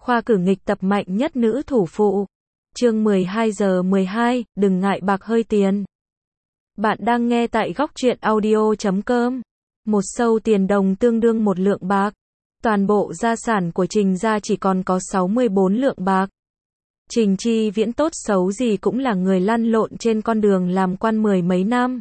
khoa cử nghịch tập mạnh nhất nữ thủ phụ. Chương 12:12, đừng ngại bạc hơi tiền. Bạn đang nghe tại góc truyện audio.com. Một xâu tiền đồng tương đương một lượng bạc. Toàn bộ gia sản của Trình gia chỉ còn có 64 lượng bạc. Trình Chi Viễn tốt xấu gì cũng là người lăn lộn trên con đường làm quan mười mấy năm.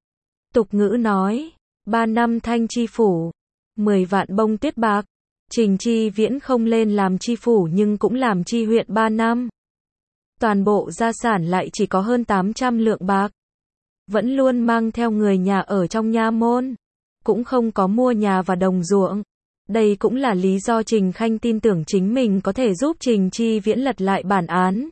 Tục ngữ nói, 3 năm thanh chi phủ, 10 vạn bông tuyết bạc. Trình Chi Viễn không lên làm chi phủ nhưng cũng làm chi huyện 3 năm. Toàn bộ gia sản lại chỉ có hơn 800 lượng bạc. Vẫn luôn mang theo người nhà ở trong nha môn. Cũng không có mua nhà và đồng ruộng. Đây cũng là lý do Trình Khanh tin tưởng chính mình có thể giúp Trình Chi Viễn lật lại bản án.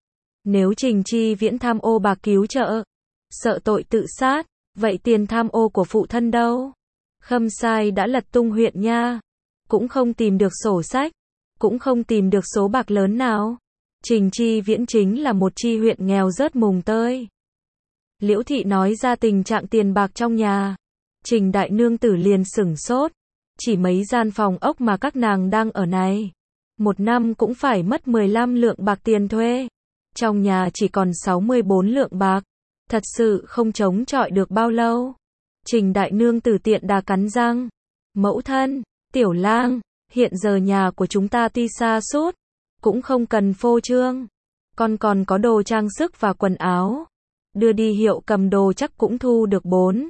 Nếu Trình Chi Viễn tham ô bạc cứu trợ, sợ tội tự sát, vậy tiền tham ô của phụ thân đâu? Khâm sai đã lật tung huyện nha, cũng không tìm được sổ sách, cũng không tìm được số bạc lớn nào. Trình Chi Viễn chính là một chi huyện nghèo rớt mùng tơi. Liễu Thị nói ra tình trạng tiền bạc trong nhà. Trình đại nương tử liền sửng sốt. Chỉ mấy gian phòng ốc mà các nàng đang ở này, một năm cũng phải mất 15 lượng bạc tiền thuê. Trong nhà chỉ còn 64 lượng bạc. Thật sự không chống chọi được bao lâu. Trình đại nương tử tiện đà cắn răng. Mẫu thân, Tiểu Lang, hiện giờ nhà của chúng ta tuy xa sút, cũng không cần phô trương. Con còn có đồ trang sức và quần áo. Đưa đi hiệu cầm đồ chắc cũng thu được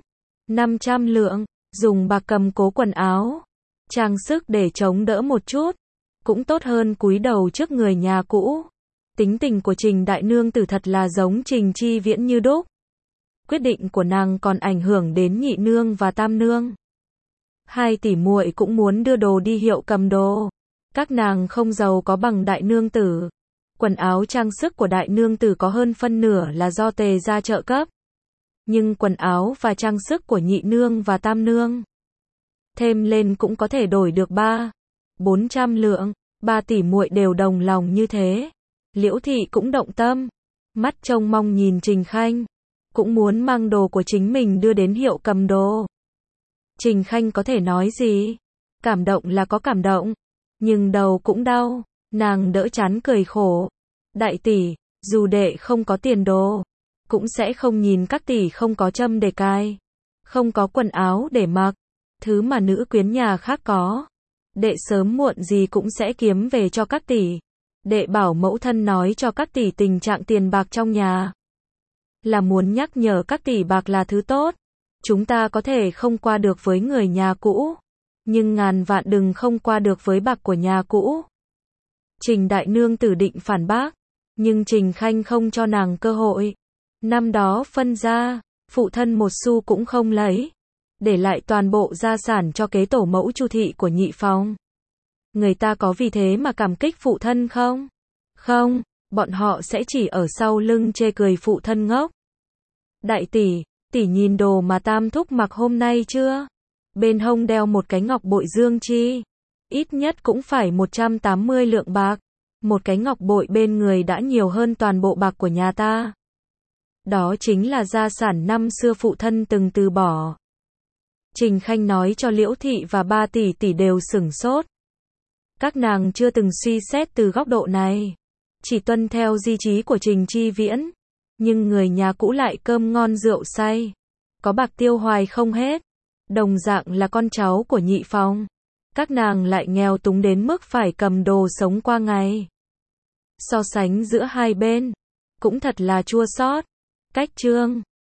400-500 lượng. Dùng bạc cầm cố quần áo, trang sức để chống đỡ một chút, cũng tốt hơn cúi đầu trước người nhà cũ. Tính tình của Trình đại nương tử thật là giống Trình Chi Viễn như đúc. Quyết định của nàng còn ảnh hưởng đến nhị nương và tam nương. Hai tỷ muội cũng muốn đưa đồ đi hiệu cầm đồ. Các nàng không giàu có bằng đại nương tử. Quần áo trang sức của đại nương tử có hơn phân nửa là do Tề gia trợ cấp. Nhưng quần áo và trang sức của nhị nương và tam nương thêm lên cũng có thể đổi được 300-400 lượng. Ba tỷ muội đều đồng lòng như thế. Liễu Thị cũng động tâm, mắt trông mong nhìn Trình Khanh, cũng muốn mang đồ của chính mình đưa đến hiệu cầm đồ. Trình Khanh có thể nói gì? Cảm động là có cảm động, nhưng đầu cũng đau. Nàng đỡ chán cười khổ. Đại tỷ, dù đệ không có tiền đồ, cũng sẽ không nhìn các tỷ không có châm để cài, không có quần áo để mặc, thứ mà nữ quyến nhà khác có. Đệ sớm muộn gì cũng sẽ kiếm về cho các tỷ. Đệ bảo mẫu thân nói cho các tỷ tình trạng tiền bạc trong nhà, là muốn nhắc nhở các tỷ bạc là thứ tốt. Chúng ta có thể không qua được với người nhà cũ, nhưng ngàn vạn đừng không qua được với bạc của nhà cũ. Trình đại nương tử định phản bác, nhưng Trình Khanh không cho nàng cơ hội. Năm đó phân gia, phụ thân một xu cũng không lấy, để lại toàn bộ gia sản cho kế tổ mẫu Chu thị của nhị phòng. Người ta có vì thế mà cảm kích phụ thân không? Không, bọn họ sẽ chỉ ở sau lưng chê cười phụ thân ngốc. Đại tỷ, tỷ nhìn đồ mà tam thúc mặc hôm nay chưa? Bên hông đeo một cái ngọc bội dương chi, ít nhất cũng phải 180 lượng bạc. Một cái ngọc bội bên người đã nhiều hơn toàn bộ bạc của nhà ta. Đó chính là gia sản năm xưa phụ thân từng từ bỏ. Trình Khanh nói cho Liễu Thị và ba tỷ tỷ đều sửng sốt. Các nàng chưa từng suy xét từ góc độ này, chỉ tuân theo di chí của Trình Chi Viễn. Nhưng người nhà cũ lại cơm ngon rượu say, có bạc tiêu hoài không hết. Đồng dạng là con cháu của nhị phòng, các nàng lại nghèo túng đến mức phải cầm đồ sống qua ngày. So sánh giữa hai bên, cũng thật là chua xót. Cách chương